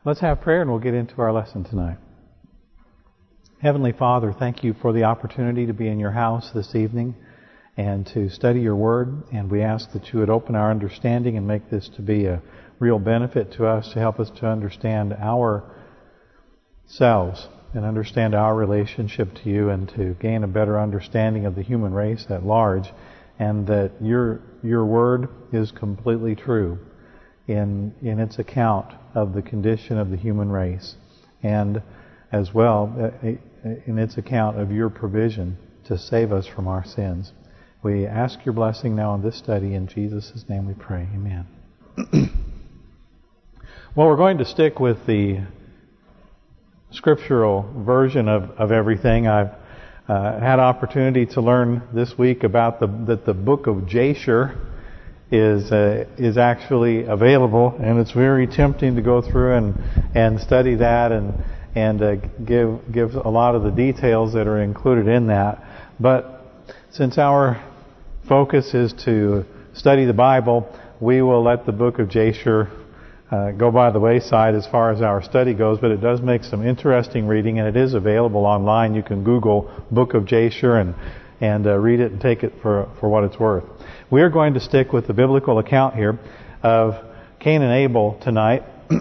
Let's have prayer and we'll get into our lesson tonight. Heavenly Father, thank you for the opportunity to be in your house this evening and to study your word. And we ask that you would open our understanding and make this to be a real benefit to us, to help us to understand ourselves and understand our relationship to you, and to gain a better understanding of the human race at large, and that your word is completely true in its account of the condition of the human race, and as well in its account of your provision to save us from our sins. We ask your blessing now on this study. In Jesus' name we pray. Amen. Well, we're going to stick with the scriptural version of everything. I've had opportunity to learn this week about that the book of Jasher is actually available, and it's very tempting to go through and study that and give a lot of the details that are included in that. But since our focus is to study the Bible, we will let the book of Jasher go by the wayside as far as our study goes, but it does make some interesting reading, and it is available online. You can Google Book of Jasher and read it and take it for what it's worth. We are going to stick with the biblical account here of Cain and Abel tonight.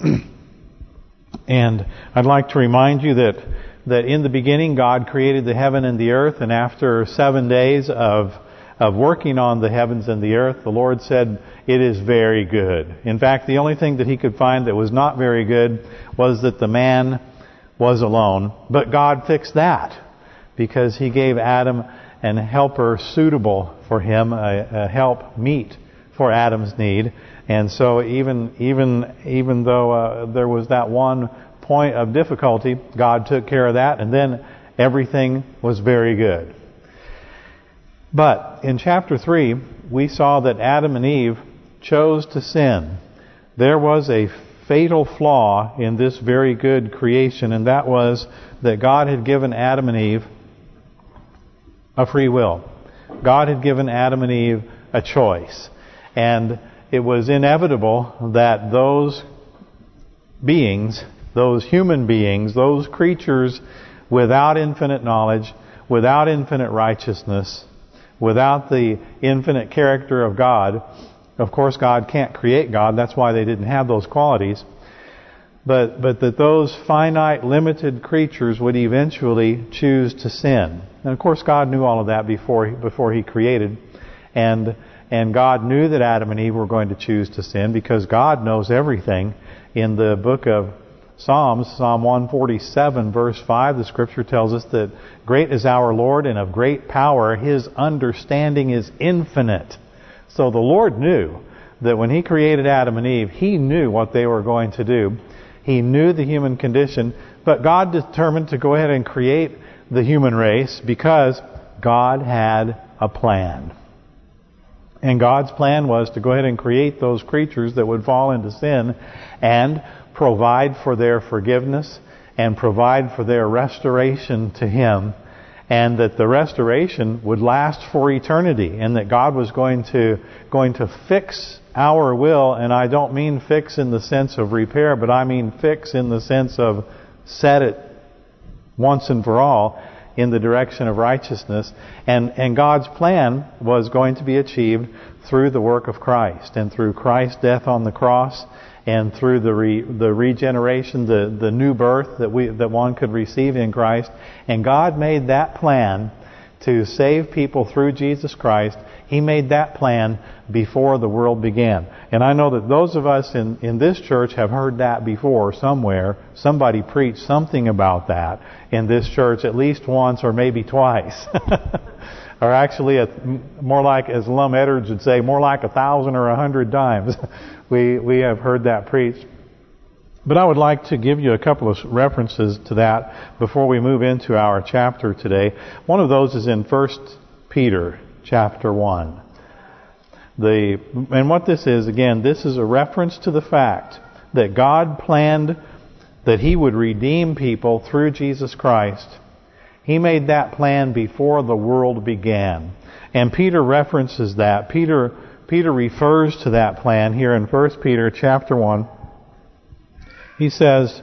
And I'd like to remind you that in the beginning God created the heaven and the earth, and after 7 days of working on the heavens and the earth, the Lord said, "It is very good." In fact, the only thing that He could find that was not very good was that the man was alone. But God fixed that, because He gave Adam an helper suitable for him, a help meet for Adam's need. And so even though there was that one point of difficulty, God took care of that, and then everything was very good. But in chapter 3, we saw that Adam and Eve chose to sin. There was a fatal flaw in this very good creation, and that was that God had given Adam and Eve a free will. God had given Adam and Eve a choice. And it was inevitable that those beings, those human beings, those creatures without infinite knowledge, without infinite righteousness, without the infinite character of God. Of course, God can't create God. That's why they didn't have those qualities. But that those finite, limited creatures would eventually choose to sin. And of course, God knew all of that before He created. And God knew that Adam and Eve were going to choose to sin, because God knows everything. In the book of Psalms, Psalm 147, verse 5, the Scripture tells us that great is our Lord, and of great power. His understanding is infinite. So the Lord knew that when He created Adam and Eve, He knew what they were going to do. He knew the human condition, but God determined to go ahead and create the human race because God had a plan. And God's plan was to go ahead and create those creatures that would fall into sin and provide for their forgiveness and provide for their restoration to Him, and that the restoration would last for eternity, and that God was going to fix our will. And I don't mean fix in the sense of repair, but I mean fix in the sense of set it once and for all in the direction of righteousness. And God's plan was going to be achieved through the work of Christ, and through Christ's death on the cross, and through the regeneration, the new birth that one could receive in Christ. And God made that plan to save people through Jesus Christ. He made that plan before the world began. And I know that those of us in this church have heard that before somewhere. Somebody preached something about that in this church at least once or maybe twice. Or actually, more like, as Lum Edwards would say, more like 1,000 or 100 times. We have heard that preached. But I would like to give you a couple of references to that before we move into our chapter today. One of those is in 1 Peter chapter 1. And what this is, again, this is a reference to the fact that God planned that He would redeem people through Jesus Christ. He made that plan before the world began. And Peter references that. Peter refers to that plan here in 1 Peter chapter 1. He says,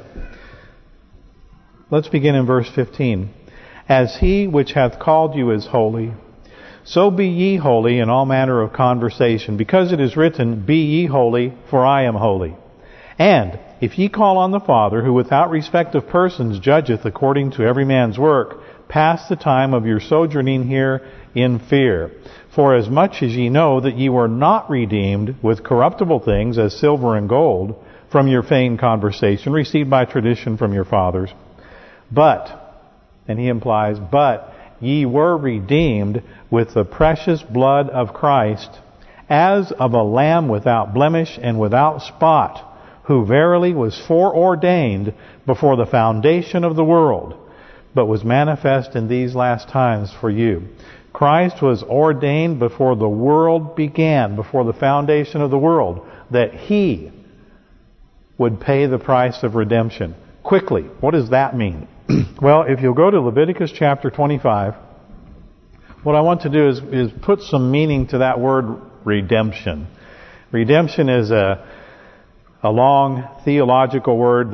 let's begin in verse 15. As he which hath called you is holy, so be ye holy in all manner of conversation, because it is written, Be ye holy, for I am holy. And if ye call on the Father, who without respect of persons judgeth according to every man's work, pass the time of your sojourning here in fear. For as much as ye know that ye were not redeemed with corruptible things, as silver and gold, from your feigned conversation, received by tradition from your fathers, but, and he implies, but ye were redeemed with the precious blood of Christ, as of a lamb without blemish and without spot, who verily was foreordained before the foundation of the world, but was manifest in these last times for you. Christ was ordained before the world began, before the foundation of the world, that He would pay the price of redemption. Quickly, what does that mean? Well, if you'll go to Leviticus chapter 25, what I want to do is put some meaning to that word redemption. Redemption is a long theological word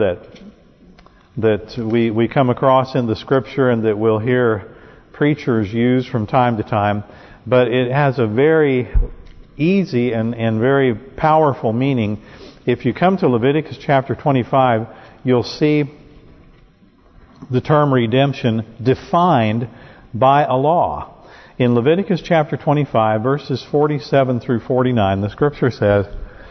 that we come across in the Scripture and that we'll hear preachers use from time to time. But it has a very easy and very powerful meaning. If you come to Leviticus chapter 25, you'll see the term redemption defined by a law. In Leviticus chapter 25, verses 47 through 49, the Scripture says,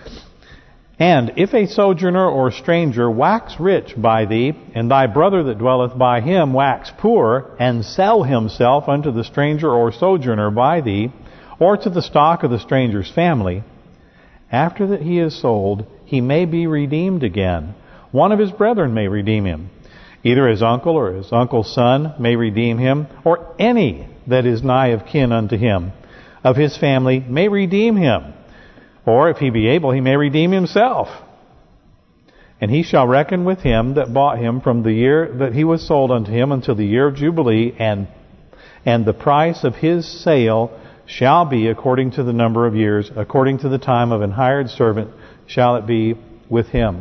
And if a sojourner or stranger wax rich by thee, and thy brother that dwelleth by him wax poor, and sell himself unto the stranger or sojourner by thee, or to the stock of the stranger's family, after that he is sold, he may be redeemed again. One of his brethren may redeem him. Either his uncle or his uncle's son may redeem him, or any that is nigh of kin unto him, of his family, may redeem him. Or if he be able, he may redeem himself. And he shall reckon with him that bought him from the year that he was sold unto him until the year of Jubilee, and the price of his sale shall be according to the number of years, according to the time of an hired servant shall it be with him.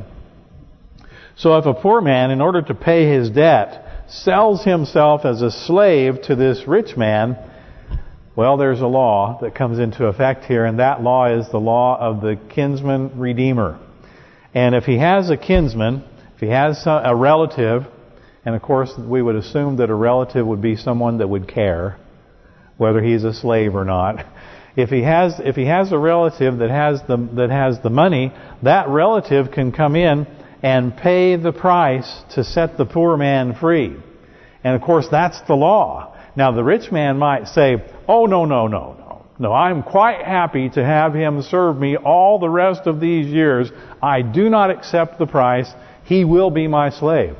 So if a poor man, in order to pay his debt, sells himself as a slave to this rich man, well, there's a law that comes into effect here, and that law is the law of the kinsman redeemer. And if he has a kinsman, if he has a relative, and of course we would assume that a relative would be someone that would care whether he's a slave or not. If he has a relative that has the money, that relative can come in and pay the price to set the poor man free. And of course that's the law. Now the rich man might say, oh, no, I'm quite happy to have him serve me all the rest of these years. I do not accept the price. He will be my slave.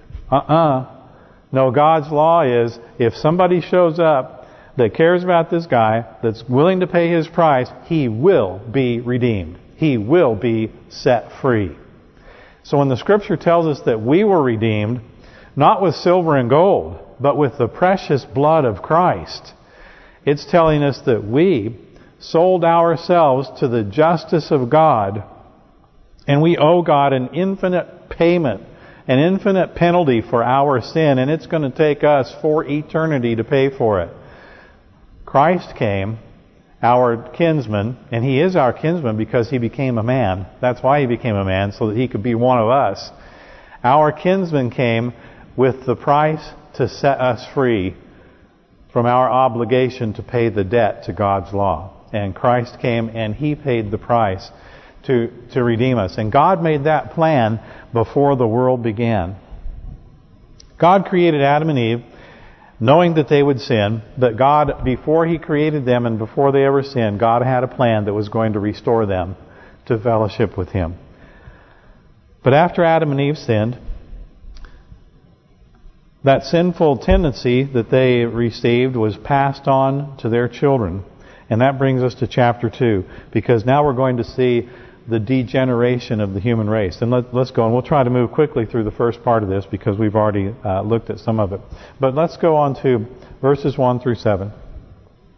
No, God's law is, if somebody shows up that cares about this guy, that's willing to pay his price, he will be redeemed. He will be set free. So when the Scripture tells us that we were redeemed, not with silver and gold, but with the precious blood of Christ, it's telling us that we sold ourselves to the justice of God, and we owe God an infinite payment, an infinite penalty for our sin, and it's going to take us for eternity to pay for it. Christ came, our kinsman, and He is our kinsman because He became a man. That's why He became a man, so that He could be one of us. Our kinsman came with the price to set us free from our obligation to pay the debt to God's law. And Christ came and He paid the price to redeem us. And God made that plan before the world began. God created Adam and Eve knowing that they would sin, but God, before He created them and before they ever sinned, God had a plan that was going to restore them to fellowship with Him. But after Adam and Eve sinned, that sinful tendency that they received was passed on to their children. And that brings us to chapter 2, because now we're going to see the degeneration of the human race. And let's go, and we'll try to move quickly through the first part of this because we've already looked at some of it. But let's go on to verses 1 through 7.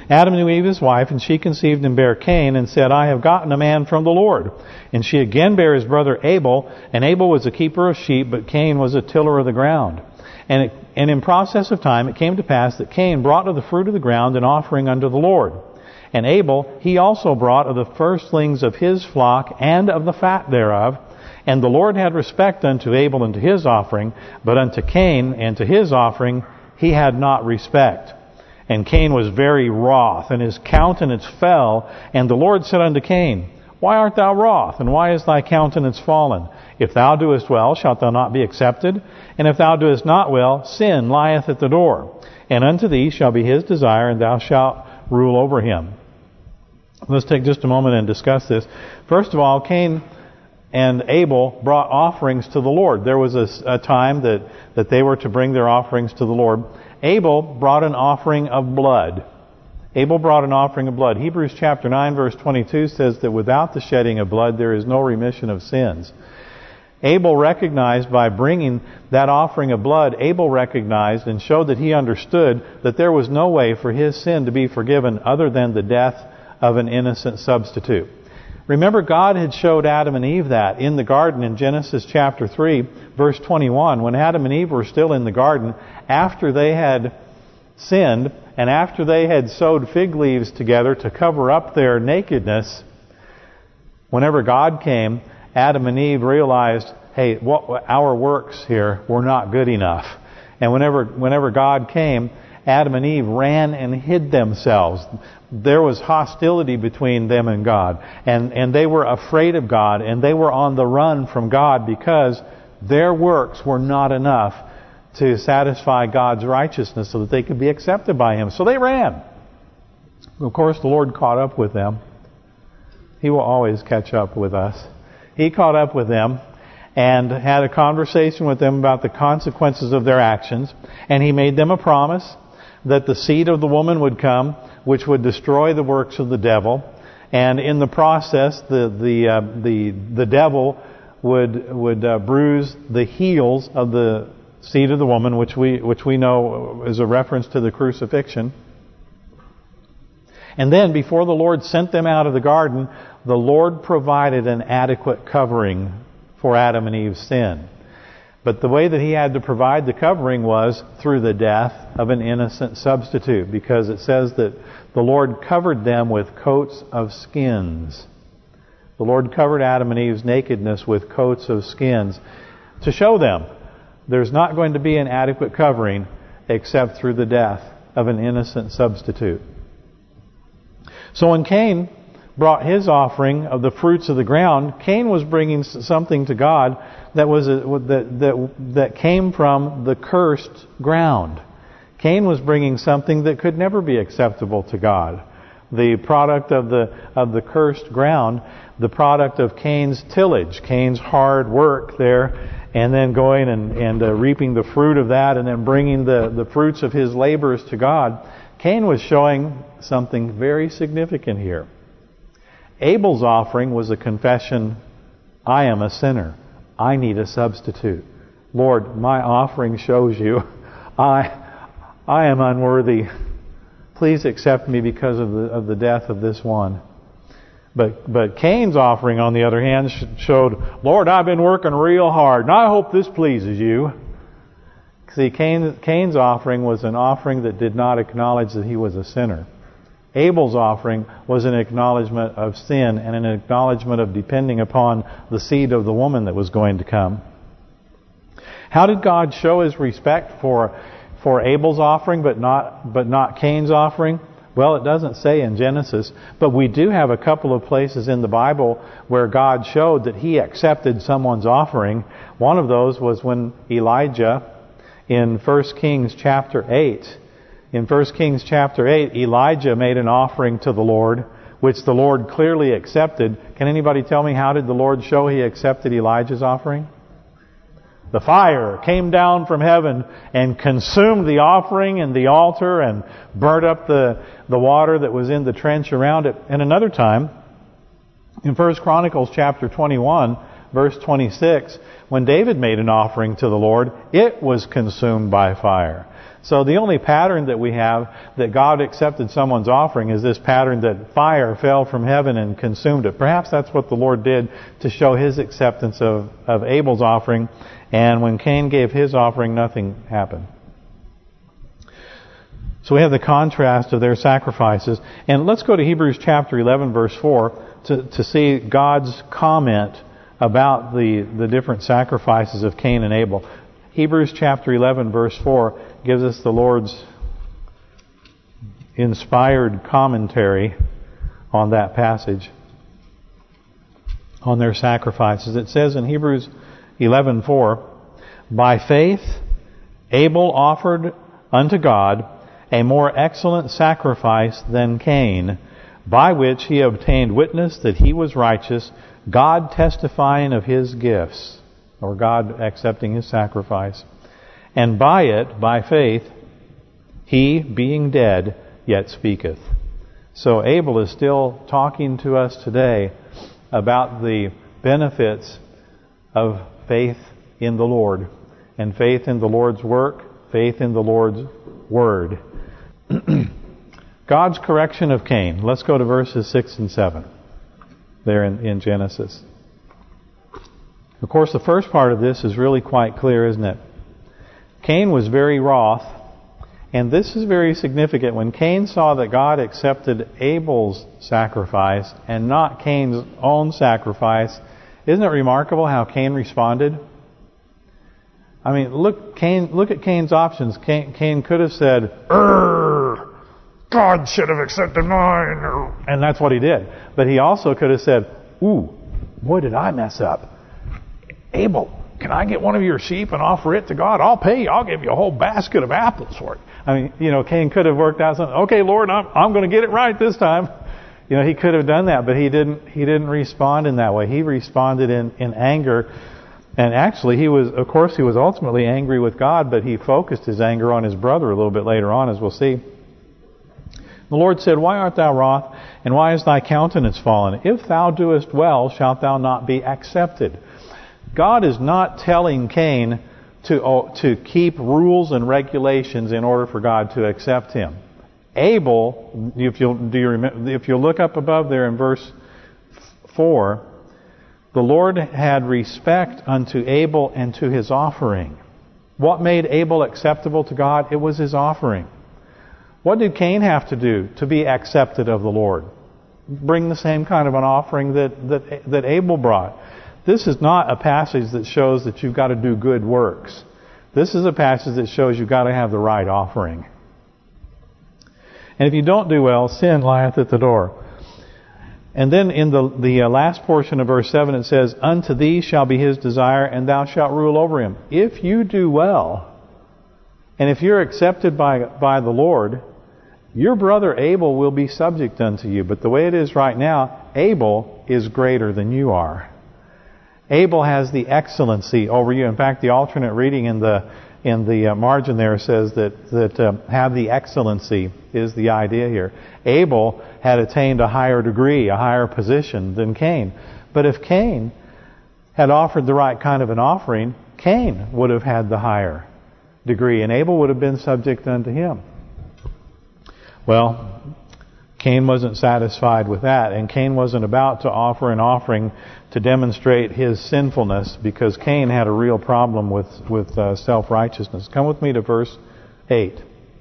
Adam knew Eve his wife, and she conceived and bare Cain, and said, I have gotten a man from the Lord. And she again bare his brother Abel, and Abel was a keeper of sheep, but Cain was a tiller of the ground. And in process of time it came to pass that Cain brought of the fruit of the ground an offering unto the Lord. And Abel, he also brought of the firstlings of his flock and of the fat thereof. And the Lord had respect unto Abel and to his offering, but unto Cain and to his offering he had not respect. And Cain was very wroth, and his countenance fell. And the Lord said unto Cain, Why art thou wroth, and why is thy countenance fallen? If thou doest well, shalt thou not be accepted? And if thou doest not well, sin lieth at the door. And unto thee shall be his desire, and thou shalt rule over him. Let's take just a moment and discuss this. First of all, Cain and Abel brought offerings to the Lord. There was a time that they were to bring their offerings to the Lord. Abel brought an offering of blood. Abel brought an offering of blood. Hebrews chapter 9 verse 22 says that without the shedding of blood there is no remission of sins. Abel recognized by bringing that offering of blood, Abel recognized and showed that he understood that there was no way for his sin to be forgiven other than the death of an innocent substitute. Remember, God had showed Adam and Eve that in the garden in Genesis chapter 3, verse 21, when Adam and Eve were still in the garden, after they had sinned and after they had sewed fig leaves together to cover up their nakedness, whenever God came, Adam and Eve realized, hey, our works here were not good enough. And whenever God came, Adam and Eve ran and hid themselves. There was hostility between them and God. And they were afraid of God, and they were on the run from God because their works were not enough to satisfy God's righteousness so that they could be accepted by Him. So they ran. Of course, the Lord caught up with them. He will always catch up with us. He caught up with them and had a conversation with them about the consequences of their actions. And He made them a promise that the seed of the woman would come, which would destroy the works of the devil. And in the process, the devil would bruise the heels of the seed of the woman, which we know is a reference to the crucifixion. And then, before the Lord sent them out of the garden, the Lord provided an adequate covering for Adam and Eve's sin. But the way that He had to provide the covering was through the death of an innocent substitute, because it says that the Lord covered them with coats of skins. The Lord covered Adam and Eve's nakedness with coats of skins to show them there's not going to be an adequate covering except through the death of an innocent substitute. So when Cain brought his offering of the fruits of the ground, Cain was bringing something to God that came from the cursed ground. Cain was bringing something that could never be acceptable to God. The product of the cursed ground, the product of Cain's tillage, Cain's hard work there, and then going and reaping the fruit of that, and then bringing the fruits of his labors to God. Cain was showing something very significant here. Abel's offering was a confession, I am a sinner. I need a substitute. Lord, my offering shows you I am unworthy. Please accept me because of the death of this one. But Cain's offering, on the other hand, showed, Lord, I've been working real hard, and I hope this pleases you. See, Cain's offering was an offering that did not acknowledge that he was a sinner. Abel's offering was an acknowledgement of sin and an acknowledgement of depending upon the seed of the woman that was going to come. How did God show His respect for Abel's offering but not Cain's offering? Well, it doesn't say in Genesis, but we do have a couple of places in the Bible where God showed that He accepted someone's offering. One of those was when Elijah, in 1 Kings chapter 8. In 1 Kings chapter 8, Elijah made an offering to the Lord, which the Lord clearly accepted. Can anybody tell me, how did the Lord show He accepted Elijah's offering? The fire came down from heaven and consumed the offering and the altar and burnt up the water that was in the trench around it. And another time, in 1 Chronicles chapter 21, verse 26, when David made an offering to the Lord, it was consumed by fire. So the only pattern that we have that God accepted someone's offering is this pattern that fire fell from heaven and consumed it. Perhaps that's what the Lord did to show His acceptance of Abel's offering. And when Cain gave his offering, nothing happened. So we have the contrast of their sacrifices. And let's go to Hebrews chapter 11, verse 4, to see God's comment about the different sacrifices of Cain and Abel. Hebrews chapter 11, verse 4 gives us the Lord's inspired commentary on that passage, on their sacrifices. It says in Hebrews 11:4, by faith Abel offered unto God a more excellent sacrifice than Cain, by which he obtained witness that he was righteous, God testifying of his gifts, or God accepting his sacrifice. And by it, by faith, he, being dead, yet speaketh. So Abel is still talking to us today about the benefits of faith in the Lord, and faith in the Lord's work, faith in the Lord's word. God's correction of Cain. Let's go to verses 6 and 7 there in Genesis. Of course, the first part of this is really quite clear, isn't it? Cain was very wroth, and this is very significant. When Cain saw that God accepted Abel's sacrifice and not Cain's own sacrifice, isn't it remarkable how Cain responded? I mean, look at Cain's options. Cain could have said, God should have accepted mine. And that's what he did. But he also could have said, ooh, boy, did I mess up. Abel, can I get one of your sheep and offer it to God? I'll pay you. I'll give you a whole basket of apples for it. I mean, Cain could have worked out something. Okay, Lord, I'm going to get it right this time. He could have done that, but he didn't respond in that way. He responded in anger. And actually, he was ultimately angry with God, but he focused his anger on his brother a little bit later on, as we'll see. The Lord said, why art thou wroth, and why is thy countenance fallen? If thou doest well, shalt thou not be accepted. God is not telling Cain to keep rules and regulations in order for God to accept him. Abel, if you look up above there in verse 4, the Lord had respect unto Abel and to his offering. What made Abel acceptable to God? It was his offering. What did Cain have to do to be accepted of the Lord? Bring the same kind of an offering that Abel brought. This is not a passage that shows that you've got to do good works. This is a passage that shows you've got to have the right offering. And if you don't do well, sin lieth at the door. And then in the last portion of verse 7 it says, unto thee shall be his desire, and thou shalt rule over him. If you do well, and if you're accepted by the Lord, your brother Abel will be subject unto you. But the way it is right now, Abel is greater than you are. Abel has the excellency over you. In fact, the alternate reading in the margin there says that have the excellency is the idea here. Abel had attained a higher degree, a higher position than Cain. But if Cain had offered the right kind of an offering, Cain would have had the higher degree, and Abel would have been subject unto him. Well, Cain wasn't satisfied with that, and Cain wasn't about to offer an offering to demonstrate his sinfulness, because Cain had a real problem with self-righteousness. Come with me to verse 8.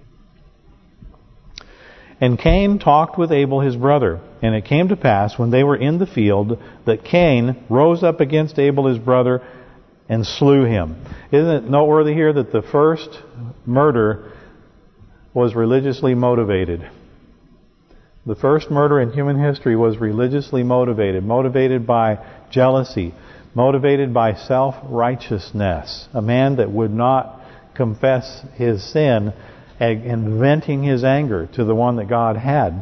And Cain talked with Abel his brother, and it came to pass when they were in the field that Cain rose up against Abel his brother and slew him. Isn't it noteworthy here that the first murder was religiously motivated? The first murder in human history was religiously motivated by jealousy, motivated by self-righteousness. A man that would not confess his sin and venting his anger to the one that God had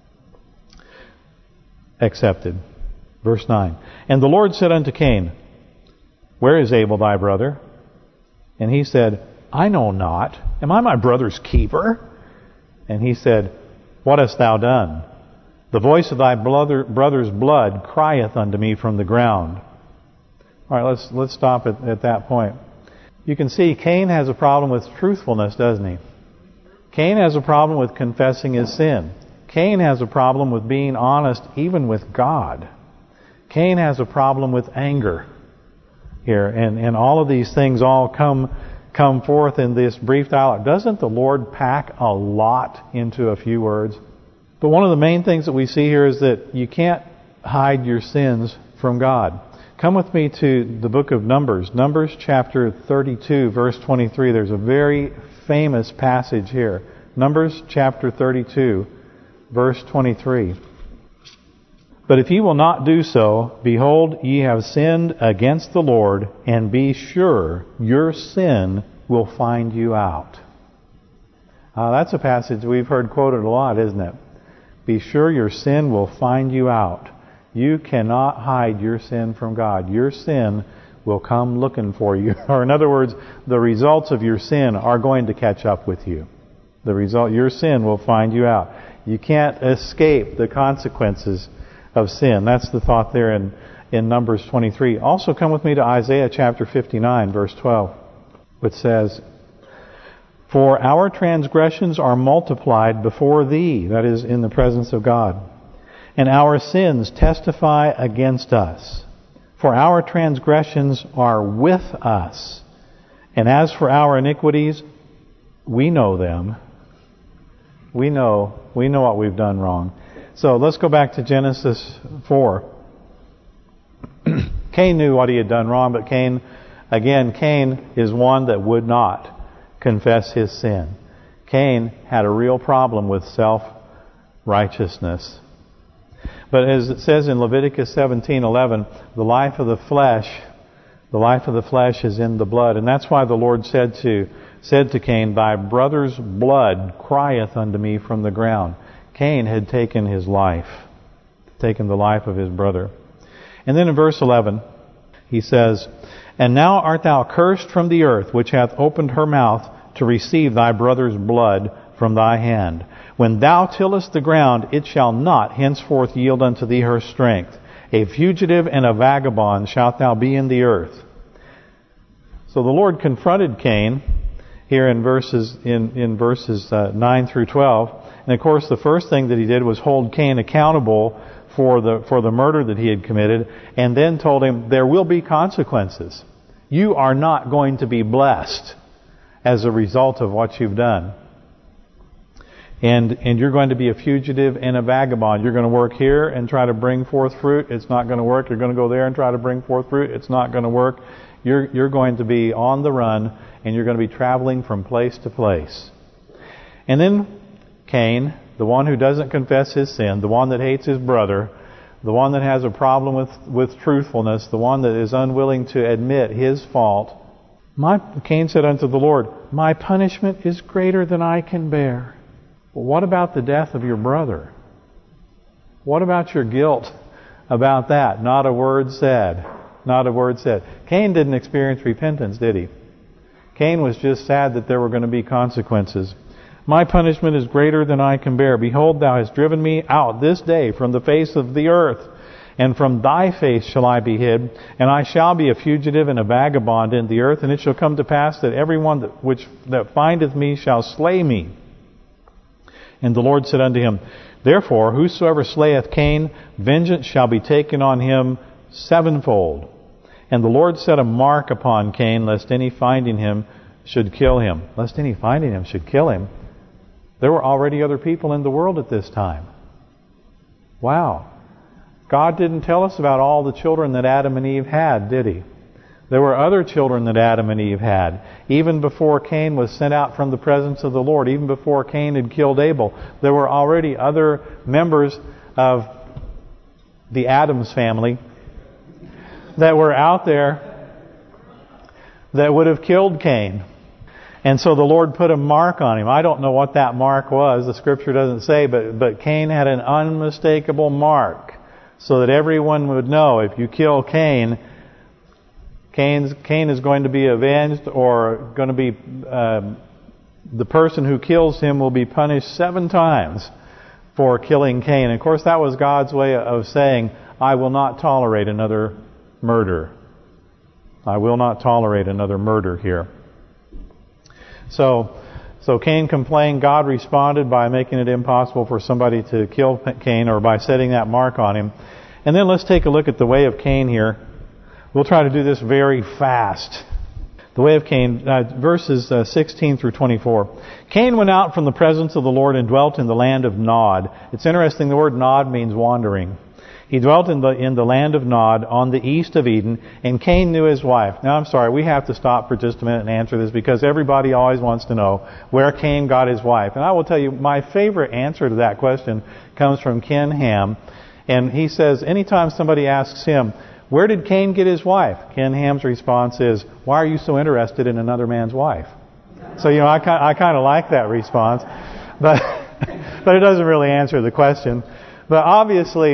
accepted. Verse 9. And the Lord said unto Cain, where is Abel thy brother? And he said, I know not. Am I my brother's keeper? And he said, what hast thou done? The voice of thy brother's blood crieth unto me from the ground. All right, let's stop at that point. You can see Cain has a problem with truthfulness, doesn't he? Cain has a problem with confessing his sin. Cain has a problem with being honest even with God. Cain has a problem with anger here. And all of these things all come forth in this brief dialogue. Doesn't the Lord pack a lot into a few words? But one of the main things that we see here is that you can't hide your sins from God. Come with me to the book of Numbers. Numbers chapter 32, verse 23. There's a very famous passage here. Numbers chapter 32, verse 23. But if ye will not do so, behold, ye have sinned against the Lord, and be sure your sin will find you out. That's a passage we've heard quoted a lot, isn't it? Be sure your sin will find you out. You cannot hide your sin from God. Your sin will come looking for you. Or in other words, the results of your sin are going to catch up with you. Your sin will find you out. You can't escape the consequences of sin. That's the thought there in Numbers 23. Also come with me to Isaiah chapter 59, verse 12, which says, For our transgressions are multiplied before thee, that is, in the presence of God, and our sins testify against us. For our transgressions are with us, and as for our iniquities, we know them. We know what we've done wrong. So let's go back to Genesis 4. Cain knew what he had done wrong, but Cain is one that would not confess his sin. Cain had a real problem with self-righteousness. But as it says in Leviticus 17:11, the life of the flesh is in the blood. And that's why the Lord said to Cain, Thy brother's blood crieth unto me from the ground. Cain had taken the life of his brother. And then in verse 11, he says, And now art thou cursed from the earth, which hath opened her mouth to receive thy brother's blood from thy hand. When thou tillest the ground, it shall not henceforth yield unto thee her strength. A fugitive and a vagabond shalt thou be in the earth. So the Lord confronted Cain here in verses 9 through 12. And of course, the first thing that he did was hold Cain accountable for the murder that he had committed, and then told him there will be consequences. You are not going to be blessed as a result of what you've done. And you're going to be a fugitive and a vagabond. You're going to work here and try to bring forth fruit. It's not going to work. You're going to go there and try to bring forth fruit. It's not going to work. You're going to be on the run, and you're going to be traveling from place to place. And then Cain, the one who doesn't confess his sin, the one that hates his brother, the one that has a problem with truthfulness, the one that is unwilling to admit his fault, Cain said unto the Lord, My punishment is greater than I can bear. Well, what about the death of your brother? What about your guilt about that? Not a word said. Not a word said. Cain didn't experience repentance, did he? Cain was just sad that there were going to be consequences. My punishment is greater than I can bear. Behold, thou hast driven me out this day from the face of the earth, and from thy face shall I be hid, and I shall be a fugitive and a vagabond in the earth, and it shall come to pass that everyone that findeth me shall slay me. And the Lord said unto him, Therefore, whosoever slayeth Cain, vengeance shall be taken on him sevenfold. And the Lord set a mark upon Cain, lest any finding him should kill him. Lest any finding him should kill him. There were already other people in the world at this time. Wow. God didn't tell us about all the children that Adam and Eve had, did He? There were other children that Adam and Eve had. Even before Cain was sent out from the presence of the Lord, even before Cain had killed Abel, there were already other members of the Adams family that were out there that would have killed Cain. And so the Lord put a mark on him. I don't know what that mark was. The Scripture doesn't say, but Cain had an unmistakable mark so that everyone would know if you kill Cain, Cain is going to be avenged, or going to be the person who kills him will be punished 7 times for killing Cain. And of course, that was God's way of saying, I will not tolerate another murder. I will not tolerate another murder here. So Cain complained. God responded by making it impossible for somebody to kill Cain, or by setting that mark on him. And then let's take a look at the way of Cain here. We'll try to do this very fast. The way of Cain, verses 16 through 24. Cain went out from the presence of the Lord and dwelt in the land of Nod. It's interesting, the word Nod means wandering. He dwelt in the land of Nod on the east of Eden, and Cain knew his wife. Now I'm sorry, we have to stop for just a minute and answer this, because everybody always wants to know where Cain got his wife. And I will tell you, my favorite answer to that question comes from Ken Ham. And he says, anytime somebody asks him, where did Cain get his wife? Ken Ham's response is, why are you so interested in another man's wife? So, I kind of like that response. But it doesn't really answer the question. But obviously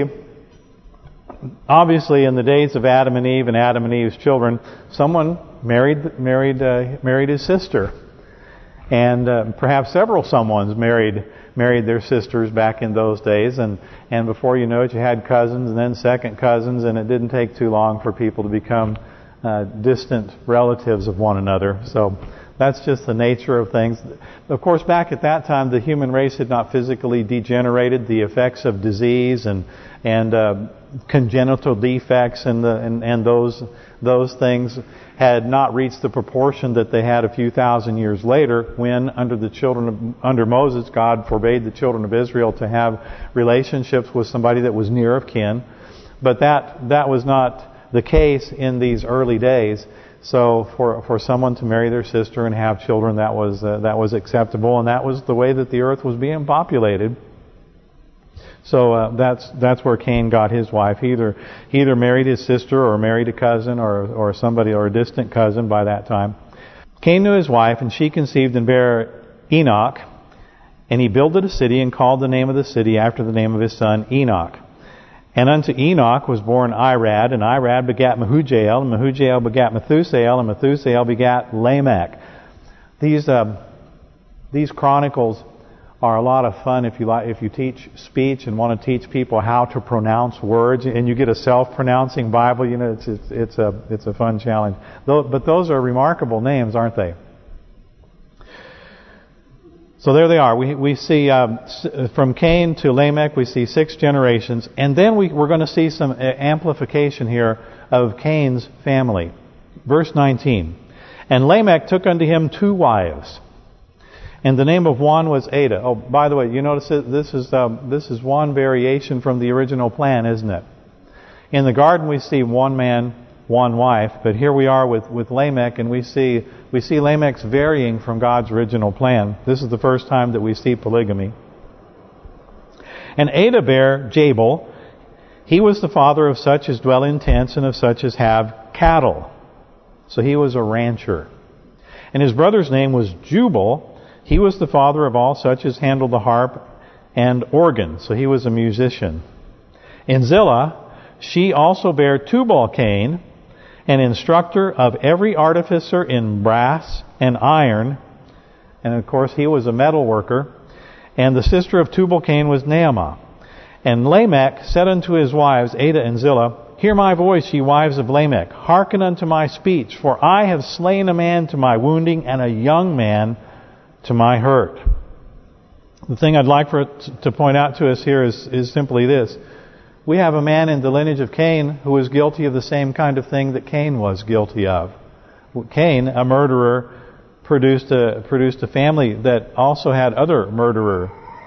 in the days of Adam and Eve and Adam and Eve's children, someone married his sister. And perhaps several someones married their sisters back in those days, and before you know it, you had cousins and then second cousins, and it didn't take too long for people to become distant relatives of one another. So that's just the nature of things. Of course, back at that time, the human race had not physically degenerated. The effects of disease and congenital defects and those things had not reached the proportion that they had a few thousand years later, when under Moses, God forbade the children of Israel to have relationships with somebody that was near of kin. But that was not the case in these early days. So for someone to marry their sister and have children, that was acceptable, and that was the way that the earth was being populated. So that's where Cain got his wife. He either married his sister or married a cousin or somebody, or a distant cousin by that time. Cain knew his wife, and she conceived and bare Enoch, and he builded a city and called the name of the city after the name of his son Enoch. And unto Enoch was born Irad, and Irad begat Mehujael, and Mehujael begat Methusael, and Methusael begat Lamech. These chronicles are a lot of fun if you teach speech and want to teach people how to pronounce words, and you get a self-pronouncing Bible. It's a fun challenge. But those are remarkable names, aren't they? So there they are. We see from Cain to Lamech, we see 6 generations, and then we're going to see some amplification here of Cain's family. Verse 19. And Lamech took unto him 2 wives. And the name of one was Ada. Oh, by the way, you notice that this is one variation from the original plan, isn't it? In the garden we see one man, one wife, but here we are with Lamech, and we see Lamech's varying from God's original plan. This is the first time that we see polygamy. And Ada bare Jabal. He was the father of such as dwell in tents and of such as have cattle. So he was a rancher. And his brother's name was Jubal. He was the father of all such as handled the harp and organ. So he was a musician. And Zillah, she also bare Tubal-Cain, an instructor of every artificer in brass and iron. And of course he was a metal worker. And the sister of Tubal-Cain was Naamah. And Lamech said unto his wives, Ada and Zillah, Hear my voice, ye wives of Lamech. Hearken unto my speech. For I have slain a man to my wounding, and a young man to my hurt. The thing I'd like for it to point out to us here is simply this. We have a man in the lineage of Cain who was guilty of the same kind of thing that Cain was guilty of. Cain, a murderer, produced a family that also had another murderer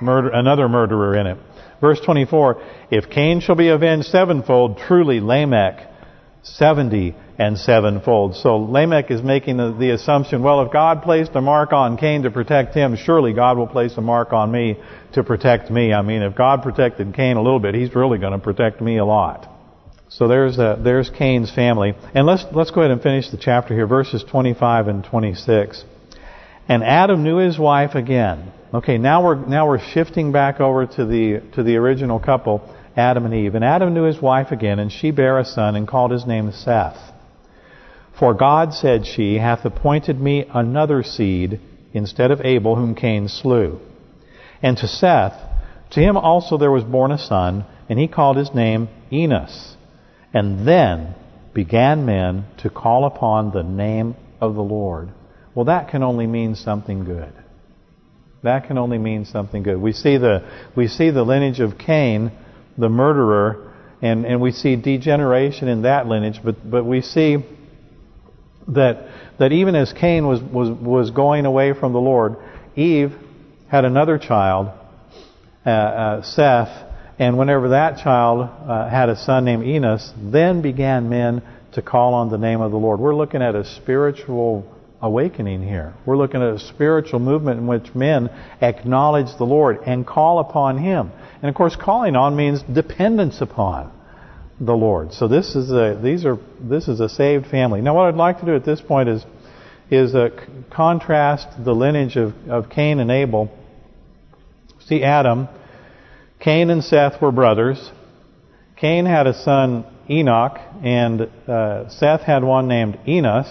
in it. Verse 24, If Cain shall be avenged sevenfold, truly Lamech 70 and sevenfold. So Lamech is making the assumption, well, if God placed a mark on Cain to protect him, surely God will place a mark on me to protect me. I mean, if God protected Cain a little bit, He's really going to protect me a lot. So there's Cain's family. And let's go ahead and finish the chapter here, verses 25 and 26. And Adam knew his wife again. Okay, now we're shifting back over to the original couple, Adam and Eve. And Adam knew his wife again, and she bare a son, and called his name Seth. For God, said she, hath appointed me another seed instead of Abel, whom Cain slew. And to Seth, to him also there was born a son, and he called his name Enos. And then began men to call upon the name of the Lord. Well, that can only mean something good. That can only mean something good. We see the lineage of Cain, the murderer, and we see degeneration in that lineage, but we see that even as Cain was going away from the Lord, Eve had another child, Seth, and whenever that child had a son named Enos, then began men to call on the name of the Lord. We're looking at a spiritual awakening here. We're looking at a spiritual movement in which men acknowledge the Lord and call upon Him. And of course, calling on means dependence upon the Lord. So this is a saved family. Now, what I'd like to do at this point is contrast the lineage of Cain and Abel. See, Adam, Cain and Seth were brothers. Cain had a son, Enoch, and Seth had one named Enos.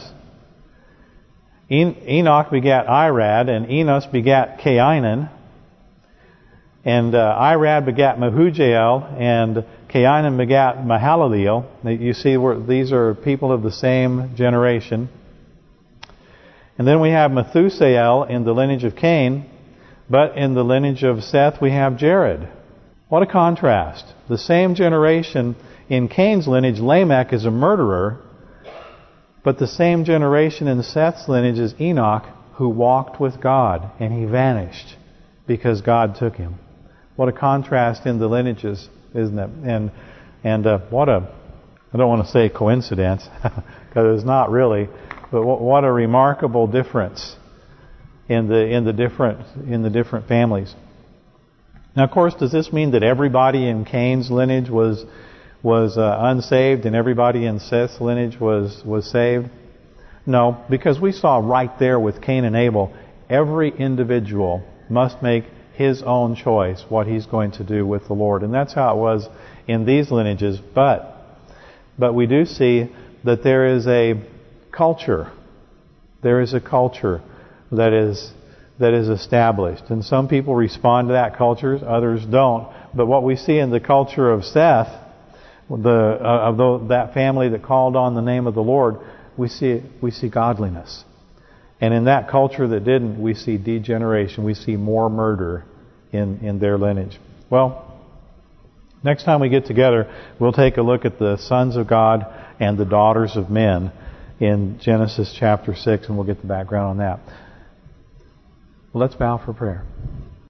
Enoch begat Irad, and Enos begat Cainan. And Irad begat Mehujael, and Cainan begat Mahalaleel. You see, these are people of the same generation. And then we have Methusael in the lineage of Cain, but in the lineage of Seth we have Jared. What a contrast. The same generation in Cain's lineage, Lamech is a murderer, but the same generation in Seth's lineage is Enoch, who walked with God, and he vanished because God took him. What a contrast in the lineages, isn't it? And what a, I don't want to say coincidence, because it's not really, but what a remarkable difference in the different families. Now, of course, does this mean that everybody in Cain's lineage was unsaved and everybody in Seth's lineage was saved? No, because we saw right there with Cain and Abel, every individual must make his own choice what he's going to do with the Lord. And that's how it was in these lineages. But we do see that there is a culture. There is a culture that is established. And some people respond to that culture, others don't. But what we see in the culture of Seth, that family that called on the name of the Lord, we see godliness. And in that culture that didn't, we see degeneration. We see more murder in their lineage. Well, next time we get together, we'll take a look at the sons of God and the daughters of men in Genesis chapter 6, and we'll get the background on that. Well, let's bow for prayer.